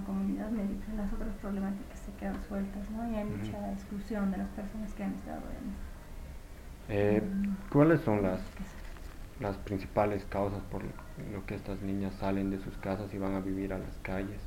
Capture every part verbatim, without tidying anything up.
comunidad médica, las otras problemáticas se quedan sueltas, ¿no? Y hay Ujú. mucha exclusión de las personas que han estado en, Eh, en ¿Cuáles son las, políticas. las principales causas por lo que estas niñas salen de sus casas y van a vivir a las calles?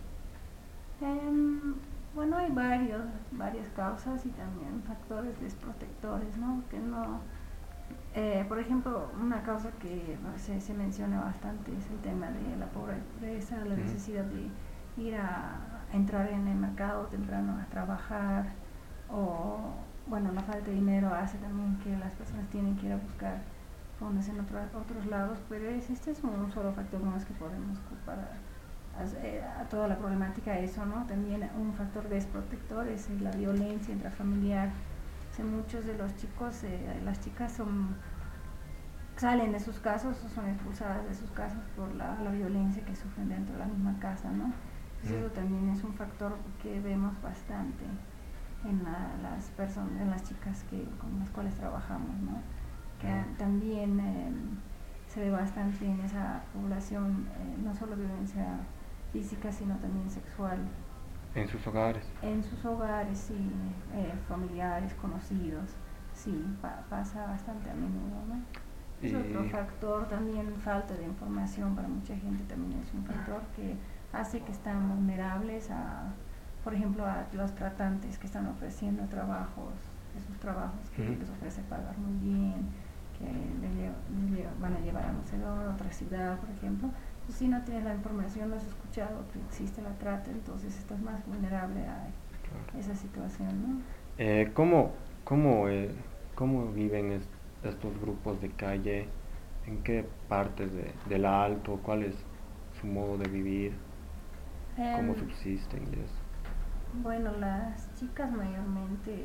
Em, bueno, hay varios, varias causas y también factores desprotectores, ¿no? Que no, eh, por ejemplo, una causa que no sé, se menciona bastante es el tema de la pobreza, la Ujú. necesidad de ir a, a entrar en el mercado temprano a trabajar, o bueno, la falta de dinero hace también que las personas tienen que ir a buscar fondos en otro, otros lados, pero es, este es un solo factor más que podemos culpar a, a, a toda la problemática, eso, ¿no? También un factor desprotector es la violencia intrafamiliar. O sea, muchos de los chicos, eh, las chicas son salen de sus casas o son expulsadas de sus casas por la, la violencia que sufren dentro de la misma casa, ¿no? Entonces Ujú. eso también es un factor que vemos bastante en la, las personas, en las chicas que, con las cuales trabajamos, ¿no? Que Ujú. también eh, se ve bastante en esa población, eh, no solo violencia física, sino también sexual. En sus hogares. En sus hogares, sí, eh, familiares, conocidos, sí, pa pasa bastante a menudo, ¿no? Es otro Y factor, también falta de información para mucha gente también es un factor que hace que están vulnerables a, por ejemplo, a los tratantes que están ofreciendo trabajos, esos trabajos que ujú. les ofrece pagar muy bien, que le lleva, le lleva, van a llevar a no sé dónde, a otra ciudad, por ejemplo. Entonces, si no tienes la información, no has escuchado que existe la trata, entonces estás más vulnerable a Claro. esa situación, ¿no? Eh, ¿cómo, cómo, eh, cómo viven es- estos grupos de calle? ¿En qué partes de, del Alto? ¿Cuál es su modo de vivir? ¿Cómo Eh, subsisten y eso? bueno, las chicas mayormente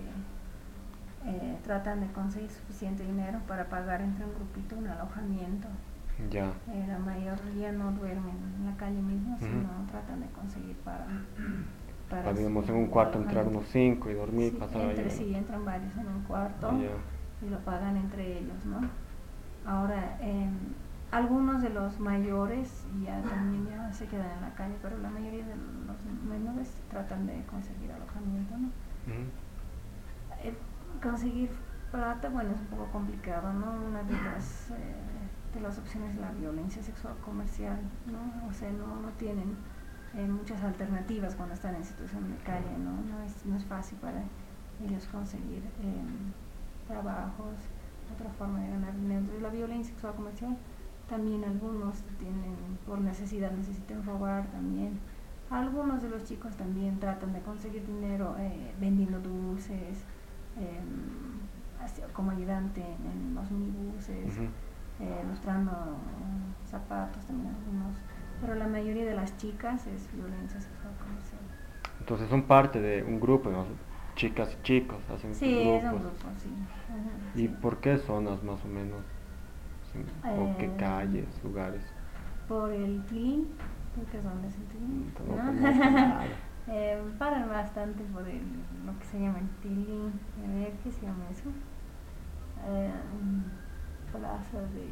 eh, tratan de conseguir suficiente dinero para pagar entre un grupito un alojamiento. Ya. Eh, la mayoría no duermen en la calle mismo, Ujú. sino tratan de conseguir para, para Para, su digamos, en un cuarto entrar alojamiento. unos cinco y dormir, Sí, pasar ahí entre la sí noche. entran varios en un Ah, cuarto ya. y lo pagan entre ellos, ¿no? Ahora, eh, algunos de los mayores ya también ya se quedan en la calle, pero la mayoría de los menores tratan de conseguir alojamiento, ¿no? Ujú. Eh, conseguir plata, bueno, es un poco complicado, ¿no? Una de las, eh, de las opciones es la violencia sexual comercial, ¿no? O sea, no, no tienen eh, muchas alternativas cuando están en situación de Claro. calle, ¿no? No es, no es fácil para ellos conseguir eh, trabajos, otra forma de ganar dinero. Entonces, la violencia sexual comercial también algunos tienen, por necesidad, necesitan robar también. Algunos de los chicos también tratan de conseguir dinero eh, vendiendo dulces, eh, como ayudante en, en los minibuses, Ujú. eh, lustrando zapatos también algunos. Pero la mayoría de las chicas es violencia sexual comercial. Entonces son parte de un grupo, ¿no? Chicas y chicos hacen estos Sí, es un grupos. grupo, sí. Ajá, ¿Y sí. por qué zonas más o menos? Sí. ¿O qué Eh, calles, lugares? por el Tilín, ¿qué es donde es el Tilín? Mm, No conozco ¿No? nada. eh, paran bastante por el, lo que se llama el Tilín. A ver, ¿qué se llama eso? Eh, plaza de...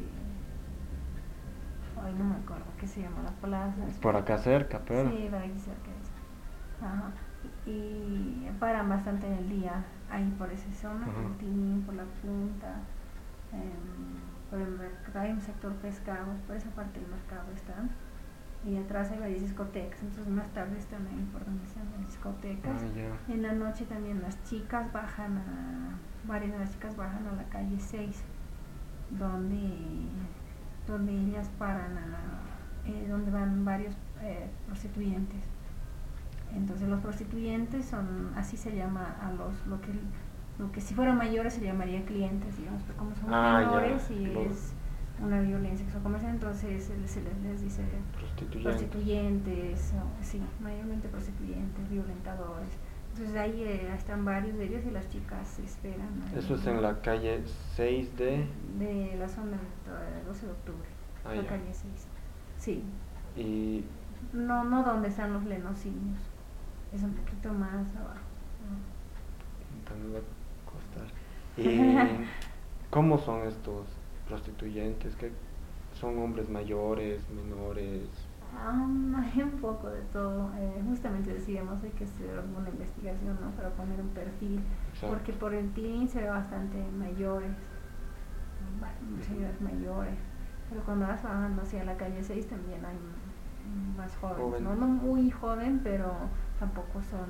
Ay, no me acuerdo qué se llama la plaza. Es Por por... acá cerca, pero. Sí, por aquí cerca de eso. Ajá. Y paran bastante en el día, ahí por esa zona, por Ajá. el Tilín, por la punta, eh, por el mercado, hay un sector pescado, por esa parte del mercado están. Y atrás hay varias discotecas, entonces más tarde están ahí por donde están las discotecas. Ah, ya. En la noche también las chicas bajan a, varias de las chicas bajan a la calle seis, donde, donde ellas paran a, eh, donde van varios eh, prostituyentes. Entonces los prostituyentes son, así se llama a los, lo que, lo que si fueran mayores se llamaría clientes, digamos, pero como son Ah, ya. menores y Los es una violencia sexual comercial, entonces se les, se les, les dice prostituyentes. prostituyentes, o, sí, mayormente prostituyentes, violentadores. Entonces ahí eh, están varios de ellos y las chicas esperan Eso ahí, es en ¿no? la calle seis de. De la zona del doce de octubre, Ah, la ya. calle seis. Sí, Y. no, no donde están los lenocinios, es un poquito más abajo. También va a costar. ¿Y cómo son estos prostituyentes? ¿Qué son hombres mayores, menores? Um, hay un poco de todo. Eh, justamente decíamos hay que hacer alguna investigación, ¿no? Para poner un perfil, Exacto. porque por el Tilín se ve bastante mayores, señores mayores, pero cuando vas bajando hacia la calle seis también hay más jóvenes, Joven. ¿no? No muy joven, pero tampoco son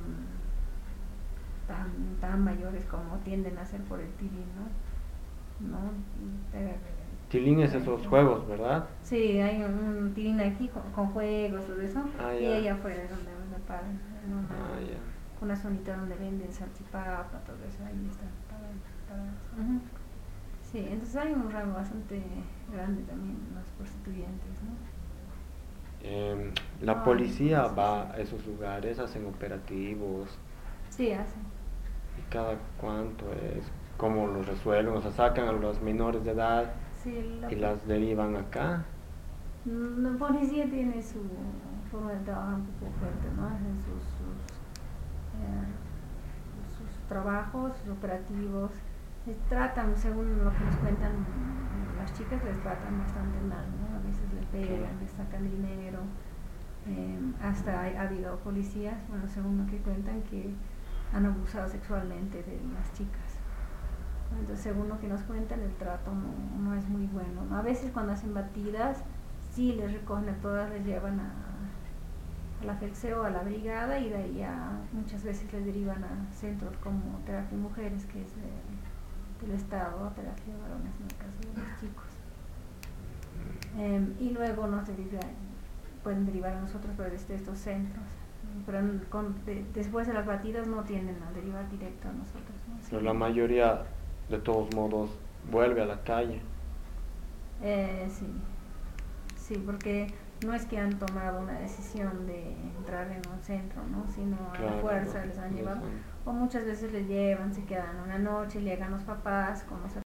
tan, tan mayores como tienden a ser por el Tilín, ¿no? ¿No? Te, Tilín es esos juegos, ¿verdad? Sí, hay un, un tilín aquí con, con juegos, todo eso, Ah, y ya. ahí afuera es donde me paran, en una, Ah, ya. una zonita donde venden salchipapa, todo eso, ahí están parados. parados. Uh-huh. Sí, entonces hay un rango bastante grande también los prostituyentes, ¿no? Eh, la No, policía sí, va sí. a esos lugares, hacen operativos. Sí, hacen. ¿Y cada cuánto es? ¿Cómo lo resuelven? O sea, sacan a los menores de edad Sí, la, y las derivan acá. la policía tiene su forma de trabajar un poco fuerte, ¿no? Hacen sus, sus, eh, sus trabajos, sus operativos. Les tratan, según lo que nos cuentan las chicas, les tratan bastante mal, ¿no? A veces les pegan, les sacan dinero. Eh, hasta ha habido policías, bueno, según lo que cuentan, que han abusado sexualmente de las chicas. Entonces, según lo que nos cuentan, el trato no, no es muy bueno, ¿no? A veces cuando hacen batidas, sí les recogen a todas, les llevan a, a la FELCEO, a la brigada, y de ahí a, muchas veces les derivan a centros como terapia de mujeres, que es de, del Estado, terapia de varones en el caso de los chicos. Eh, y luego nos derivan, pueden derivar a nosotros pero desde estos centros, pero con, de, después de las batidas no tienden a derivar directo a nosotros, ¿no? Sí. Pero la mayoría, de todos modos, vuelve a la calle. Eh, sí, sí, porque no es que han tomado una decisión de entrar en un centro, ¿no? Sino a Claro, la fuerza no, les han les llevado, han- o muchas veces les llevan, se quedan una noche, llegan los papás con los